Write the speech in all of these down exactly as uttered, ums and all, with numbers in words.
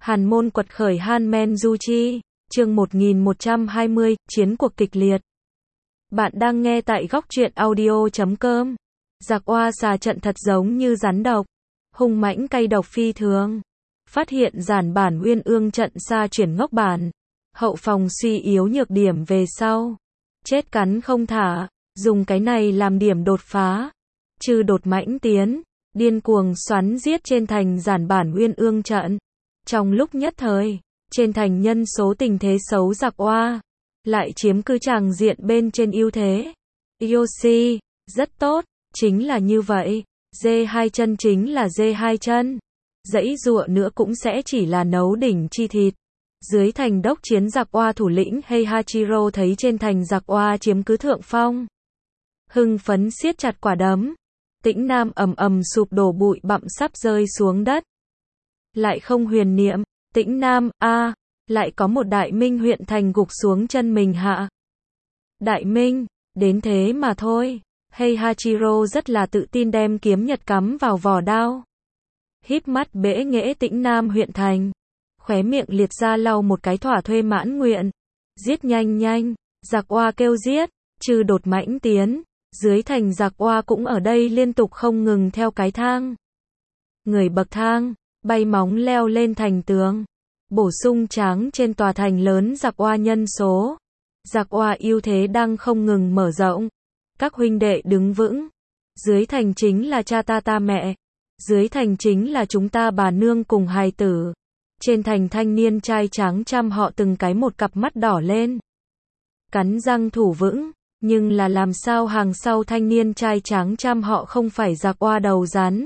Hàn Môn quật khởi Han Men Du Chi, chương một nghìn một trăm hai mươi, chiến cuộc kịch liệt. Bạn đang nghe tại góc truyện audio chấm com. Giặc Oa xà trận thật giống như rắn độc, hung mãnh cay độc phi thường. Phát hiện giản bản Uyên Ương trận xa chuyển ngốc bản, hậu phòng suy yếu nhược điểm về sau, chết cắn không thả, dùng cái này làm điểm đột phá. Chư đột mãnh tiến, điên cuồng xoắn giết trên thành giản bản Uyên Ương trận. Trong lúc nhất thời, trên thành nhân số tình thế xấu giặc Oa lại chiếm cứ tràng diện bên trên ưu thế. Yoshi, rất tốt, chính là như vậy. Dê hai chân chính là dê hai chân. Dãy dụa nữa cũng sẽ chỉ là nấu đỉnh chi thịt. Dưới thành đốc chiến giặc Oa thủ lĩnh Heihachiro thấy trên thành giặc Oa chiếm cứ thượng phong, hưng phấn siết chặt quả đấm. Tĩnh Nam ầm ầm sụp đổ, bụi bặm sắp rơi xuống đất. Lại không huyền niệm, Tĩnh Nam, a, à, lại có một đại minh huyện thành gục xuống chân mình hạ. Đại minh, đến thế mà thôi. Heihachiro rất là tự tin đem kiếm nhật cắm vào vỏ đao. Híp mắt bẽ nghễ Tĩnh Nam huyện thành. Khóe miệng liệt ra lau một cái thỏa thuê mãn nguyện. Giết nhanh nhanh, giặc Oa kêu giết, chư đột mãnh tiến. Dưới thành giặc Oa cũng ở đây liên tục không ngừng theo cái thang. Người bậc thang, bay móng leo lên thành tường. Bổ sung tráng trên tòa thành lớn giặc Oa nhân số. Giặc Oa ưu thế đang không ngừng mở rộng. Các huynh đệ đứng vững. Dưới thành chính là cha ta ta mẹ. Dưới thành chính là chúng ta bà nương cùng hài tử. Trên thành thanh niên trai tráng trăm họ từng cái một cặp mắt đỏ lên. Cắn răng thủ vững. Nhưng là làm sao hàng sau thanh niên trai tráng trăm họ không phải giặc Oa đầu rắn.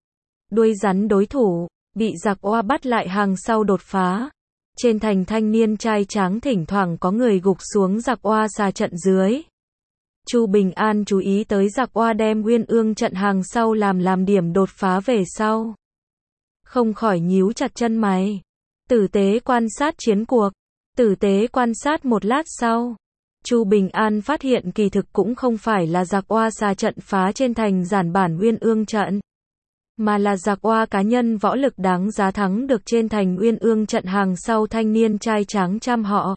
Đuôi rắn đối thủ, bị giặc Oa bắt lại hàng sau đột phá. Trên thành thanh niên trai tráng thỉnh thoảng có người gục xuống giặc Oa xà trận dưới. Chu Bình An chú ý tới giặc Oa đem Uyên Ương trận hàng sau làm làm điểm đột phá về sau. Không khỏi nhíu chặt chân mày. Tử tế quan sát chiến cuộc. Tử tế quan sát một lát sau. Chu Bình An phát hiện kỳ thực cũng không phải là giặc Oa xà trận phá trên thành giản bản Uyên Ương trận, mà là giặc Oa cá nhân võ lực đáng giá thắng được trên thành Uyên Ương trận hàng sau thanh niên trai tráng trăm họ.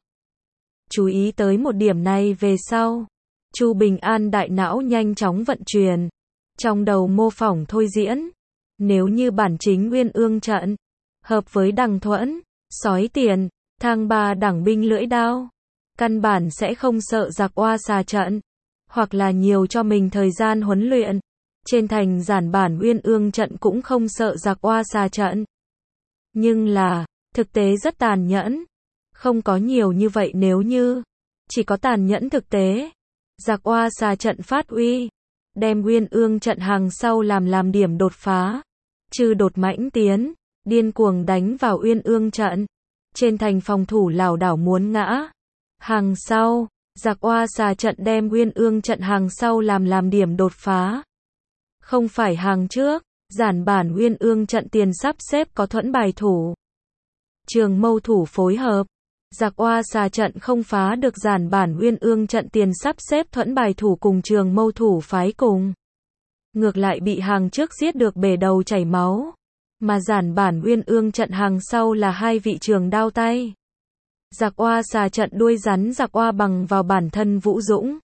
Chú ý tới một điểm này về sau, Chu Bình An đại não nhanh chóng vận chuyển, trong đầu mô phỏng thôi diễn. Nếu như bản chính Uyên Ương trận hợp với đằng thuẫn, sói tiền, thang ba đẳng binh lưỡi đao, căn bản sẽ không sợ giặc Oa xà trận, hoặc là nhiều cho mình thời gian huấn luyện. Trên thành giản bản Uyên Ương trận cũng không sợ giặc Oa xà trận. Nhưng là, thực tế rất tàn nhẫn. Không có nhiều như vậy nếu như, chỉ có tàn nhẫn thực tế. Giặc Oa xà trận phát uy, đem Uyên Ương trận hàng sau làm làm điểm đột phá. Chư đột mãnh tiến, điên cuồng đánh vào Uyên Ương trận. Trên thành phòng thủ lảo đảo muốn ngã. Hàng sau, giặc Oa xà trận đem Uyên Ương trận hàng sau làm làm điểm đột phá. Không phải hàng trước, giản bản Uyên Ương trận tiền sắp xếp có thuẫn bài thủ. Trường mâu thủ phối hợp. Giặc Oa xà trận không phá được giản bản Uyên Ương trận tiền sắp xếp thuẫn bài thủ cùng trường mâu thủ phái cùng. Ngược lại bị hàng trước giết được bể đầu chảy máu. Mà giản bản Uyên Ương trận hàng sau là hai vị trường đao tay. Giặc Oa xà trận đuôi rắn giặc Oa bằng vào bản thân vũ dũng.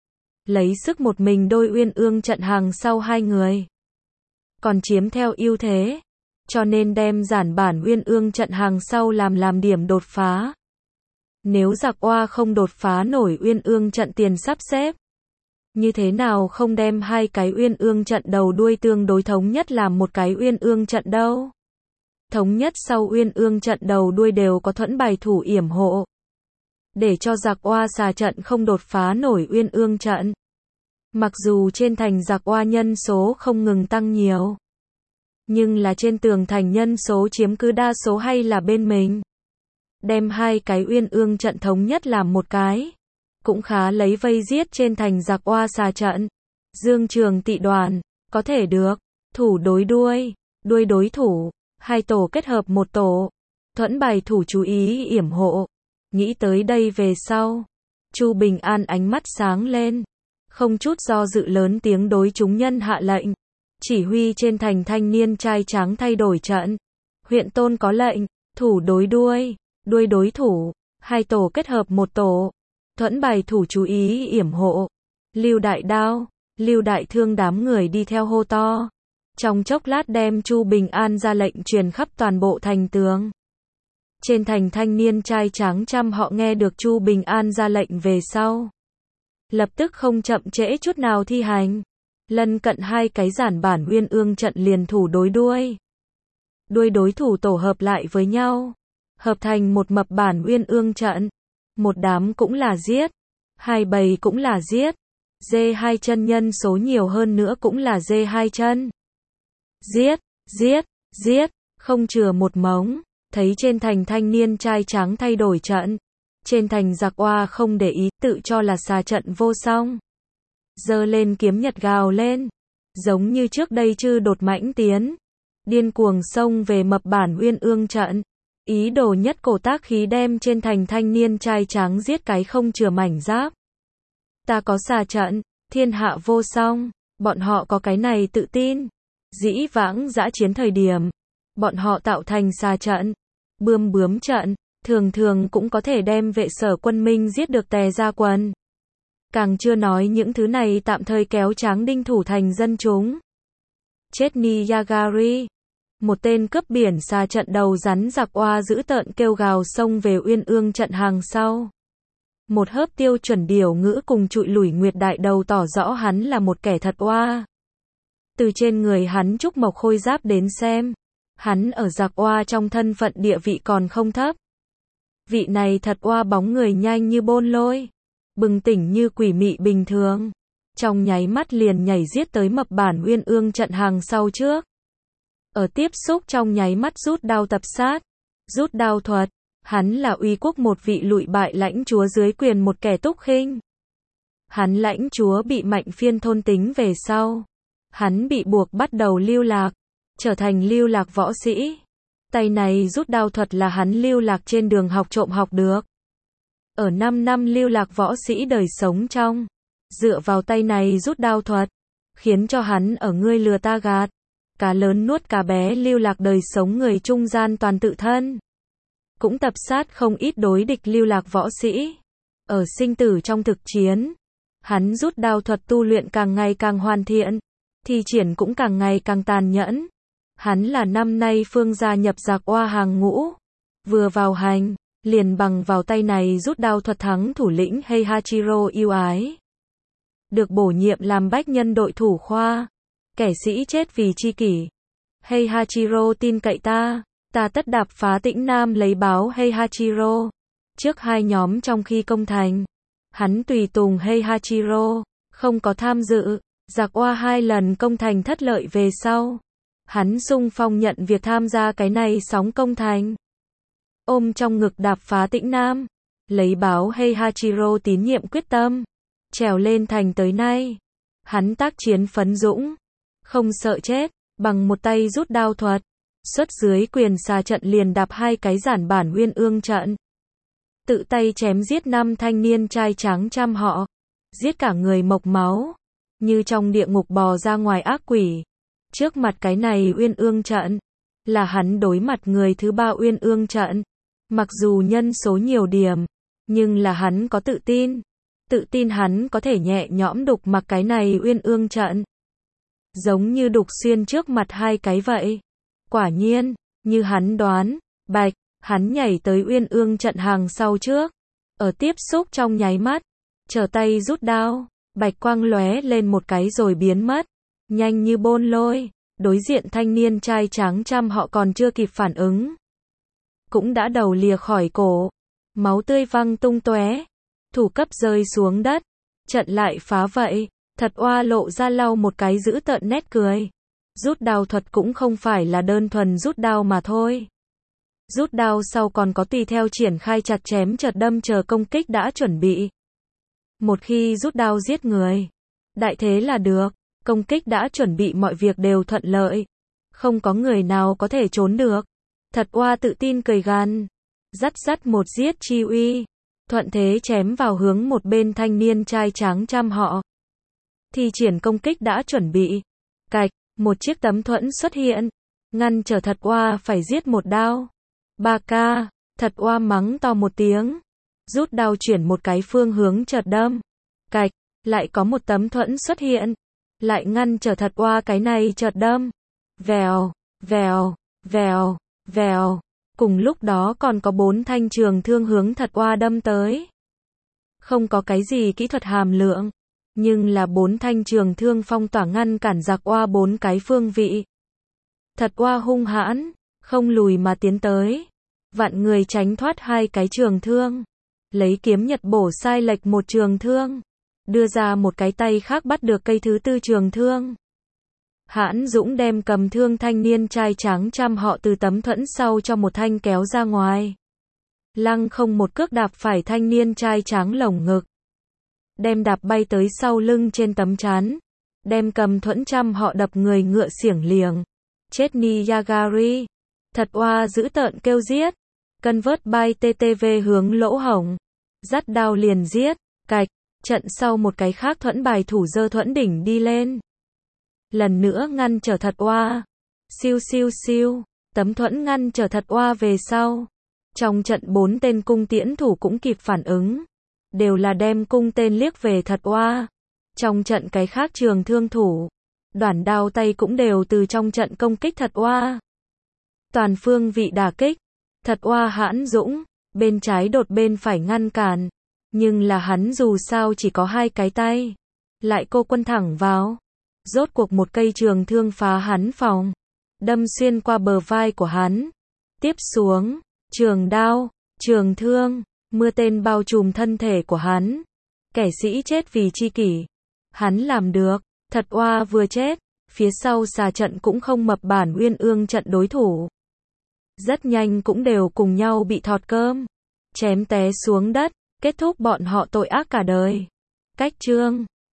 Lấy sức một mình đôi Uyên Ương trận hàng sau hai người. Còn chiếm theo ưu thế. Cho nên đem giản bản Uyên Ương trận hàng sau làm làm điểm đột phá. Nếu giặc Oa không đột phá nổi Uyên Ương trận tiền sắp xếp, như thế nào không đem hai cái Uyên Ương trận đầu đuôi tương đối thống nhất làm một cái Uyên Ương trận đâu? Thống nhất sau Uyên Ương trận đầu đuôi đều có thuẫn bài thủ yểm hộ. Để cho giặc Oa xà trận không đột phá nổi Uyên Ương trận. Mặc dù trên thành giặc Oa nhân số không ngừng tăng nhiều, nhưng là trên tường thành nhân số chiếm cứ đa số hay là bên mình. Đem hai cái Uyên Ương trận thống nhất làm một cái, cũng khá lấy vây giết trên thành giặc Oa xà trận. Dương Trường Tị đoàn, có thể được, thủ đối đuôi, đuôi đối thủ, hai tổ kết hợp một tổ. Thuẫn bài thủ chú ý yểm hộ. Nghĩ tới đây về sau, Chu Bình An ánh mắt sáng lên, không chút do dự lớn tiếng đối chúng nhân hạ lệnh. Chỉ huy trên thành thanh niên trai tráng thay đổi trận. Huyện Tôn có lệnh, thủ đối đuôi, đuôi đối thủ, hai tổ kết hợp một tổ. Thuẫn bài thủ chú ý yểm hộ. Lưu đại đao, Lưu đại thương đám người đi theo hô to. Trong chốc lát đem Chu Bình An ra lệnh truyền khắp toàn bộ thành tướng. Trên thành thanh niên trai tráng trăm họ nghe được Chu Bình An ra lệnh về sau. Lập tức không chậm trễ chút nào thi hành. Lân cận hai cái giản bản uyên ương trận liền thủ đối đuôi. Đuôi đối thủ tổ hợp lại với nhau. Hợp thành một mập bản uyên ương trận. Một đám cũng là giết. Hai bầy cũng là giết. Dê hai chân nhân số nhiều hơn nữa cũng là dê hai chân. Giết, giết, giết, không chừa một mống. Thấy trên thành thanh niên trai tráng thay đổi trận. Trên thành giặc oa không để ý, tự cho là xà trận vô song. Giơ lên kiếm nhật gào lên. Giống như trước đây chư đột mãnh tiến. Điên cuồng xông về mập bản uyên ương trận. Ý đồ nhất cổ tác khí đem trên thành thanh niên trai tráng giết cái không chừa mảnh giáp. Ta có xà trận, thiên hạ vô song. Bọn họ có cái này tự tin. Dĩ vãng dã chiến thời điểm. Bọn họ tạo thành xà trận. Bươm bướm trận. Thường thường cũng có thể đem vệ sở quân minh giết được tè ra quần. Càng chưa nói những thứ này tạm thời kéo Tráng Đinh thủ thành dân chúng. Chetny Yagari, một tên cướp biển xà trận đầu rắn giặc oa dữ tợn kêu gào xông về uyên ương trận hàng sau. Một hớp tiêu chuẩn điều ngữ cùng trụi lủi nguyệt đại đầu tỏ rõ hắn là một kẻ thật oa. Từ trên người hắn trúc mộc khôi giáp đến xem, hắn ở giặc oa trong thân phận địa vị còn không thấp. Vị này thật oa bóng người nhanh như bôn lôi, bừng tỉnh như quỷ mị bình thường. Trong nháy mắt liền nhảy giết tới mập bản uyên ương trận hàng sau trước. Ở tiếp xúc trong nháy mắt rút đao tập sát. Rút đao thuật, hắn là uy quốc một vị lụi bại lãnh chúa dưới quyền một kẻ túc khinh. Hắn lãnh chúa bị Mạnh Phiên thôn tính về sau. Hắn bị buộc bắt đầu lưu lạc, trở thành lưu lạc võ sĩ. Tay này rút đao thuật là hắn lưu lạc trên đường học trộm học được. Ở năm năm lưu lạc võ sĩ đời sống trong, dựa vào tay này rút đao thuật, khiến cho hắn ở ngươi lừa ta gạt, cá lớn nuốt cá bé lưu lạc đời sống người trung gian toàn tự thân. Cũng tập sát không ít đối địch lưu lạc võ sĩ. Ở sinh tử trong thực chiến, hắn rút đao thuật tu luyện càng ngày càng hoàn thiện, thi triển cũng càng ngày càng tàn nhẫn. Hắn là năm nay phương gia nhập giặc oa hàng ngũ, vừa vào hành, liền bằng vào tay này rút đao thuật thắng thủ lĩnh Heihachiro yêu ái. Được bổ nhiệm làm bách nhân đội thủ khoa, kẻ sĩ chết vì chi kỷ. Heihachiro tin cậy ta, ta tất đạp phá Tĩnh Nam lấy báo Heihachiro. Trước hai nhóm trong khi công thành, hắn tùy tùng Heihachiro, không có tham dự. Giặc oa hai lần công thành thất lợi về sau, hắn xung phong nhận việc tham gia cái này sóng công thành. Ôm trong ngực đạp phá Tĩnh Nam, lấy báo Heihachiro tín nhiệm quyết tâm, trèo lên thành tới nay. Hắn tác chiến phấn dũng, không sợ chết, bằng một tay rút đao thuật, xuất dưới quyền xà trận liền đạp hai cái giản bản uyên ương trận. Tự tay chém giết năm thanh niên trai tráng trăm họ, giết cả người mộc máu, như trong địa ngục bò ra ngoài ác quỷ. Trước mặt cái này uyên ương trận, là hắn đối mặt người thứ ba uyên ương trận. Mặc dù nhân số nhiều điểm, nhưng là hắn có tự tin. Tự tin hắn có thể nhẹ nhõm đục mặc cái này uyên ương trận. Giống như đục xuyên trước mặt hai cái vậy. Quả nhiên, như hắn đoán, bạch, hắn nhảy tới uyên ương trận hàng sau trước. Ở tiếp xúc trong nháy mắt, trở tay rút đao, bạch quang lóe lên một cái rồi biến mất. Nhanh như bôn lôi, đối diện thanh niên trai tráng trăm họ còn chưa kịp phản ứng. Cũng đã đầu lìa khỏi cổ, máu tươi văng tung tóe, thủ cấp rơi xuống đất, trận lại phá vậy, thật oa lộ ra lau một cái giữ tợn nét cười. Rút đao thuật cũng không phải là đơn thuần rút đao mà thôi. Rút đao sau còn có tùy theo triển khai chặt chém chợt đâm chờ công kích đã chuẩn bị. Một khi rút đao giết người, đại thế là được, công kích đã chuẩn bị mọi việc đều thuận lợi. Không có người nào có thể trốn được. Thật oa tự tin cười gằn, dắt dắt một giết chi uy, thuận thế chém vào hướng một bên thanh niên trai tráng trăm họ. Thi triển công kích đã chuẩn bị, cạch, một chiếc tấm thuẫn xuất hiện, ngăn trở thật oa phải giết một đao. Ba ca, thật oa mắng to một tiếng. Rút đao chuyển một cái phương hướng chợt đâm. Cạch, lại có một tấm thuẫn xuất hiện. Lại ngăn trở thật oa cái này chợt đâm. Vèo, vèo, vèo, vèo. Cùng lúc đó còn có bốn thanh trường thương hướng thật oa đâm tới. Không có cái gì kỹ thuật hàm lượng. Nhưng là bốn thanh trường thương phong tỏa ngăn cản giặc oa bốn cái phương vị. Thật oa hung hãn, không lùi mà tiến tới. Vạn người tránh thoát hai cái trường thương. Lấy kiếm nhật bổ sai lệch một trường thương. Đưa ra một cái tay khác bắt được cây thứ tư trường thương. Hãn Dũng đem cầm thương thanh niên trai tráng chăm họ từ tấm thuẫn sau cho một thanh kéo ra ngoài. Lăng không một cước đạp phải thanh niên trai tráng lồng ngực. Đem đạp bay tới sau lưng trên tấm chắn. Đem cầm thuẫn chăm họ đập người ngựa xiểng liềng. Chết Niyagari. Thật oa dữ tợn kêu giết. Cân vớt bay tê tê vê hướng lỗ hổng. Dắt đao liền giết. Cạch. Trận sau một cái khác thuẫn bài thủ giơ thuẫn đỉnh đi lên. Lần nữa ngăn trở thật oa. Siêu siêu siêu. Tấm thuẫn ngăn trở thật oa về sau. Trong trận bốn tên cung tiễn thủ cũng kịp phản ứng. Đều là đem cung tên liếc về thật oa. Trong trận cái khác trường thương thủ. Đoản đao tay cũng đều từ trong trận công kích thật oa. Toàn phương vị đả kích. Thật oa Hãn Dũng. Bên trái đột bên phải ngăn cản. Nhưng là hắn dù sao chỉ có hai cái tay. Lại cô quân thẳng vào. Rốt cuộc một cây trường thương phá hắn phòng. Đâm xuyên qua bờ vai của hắn. Tiếp xuống. Trường đao. Trường thương. Mưa tên bao trùm thân thể của hắn. Kẻ sĩ chết vì chi kỷ. Hắn làm được. Thật oa vừa chết. Phía sau xà trận cũng không mập bản uyên ương trận đối thủ. Rất nhanh cũng đều cùng nhau bị thọt cơm. Chém té xuống đất. Kết thúc bọn họ tội ác cả đời. Cách chương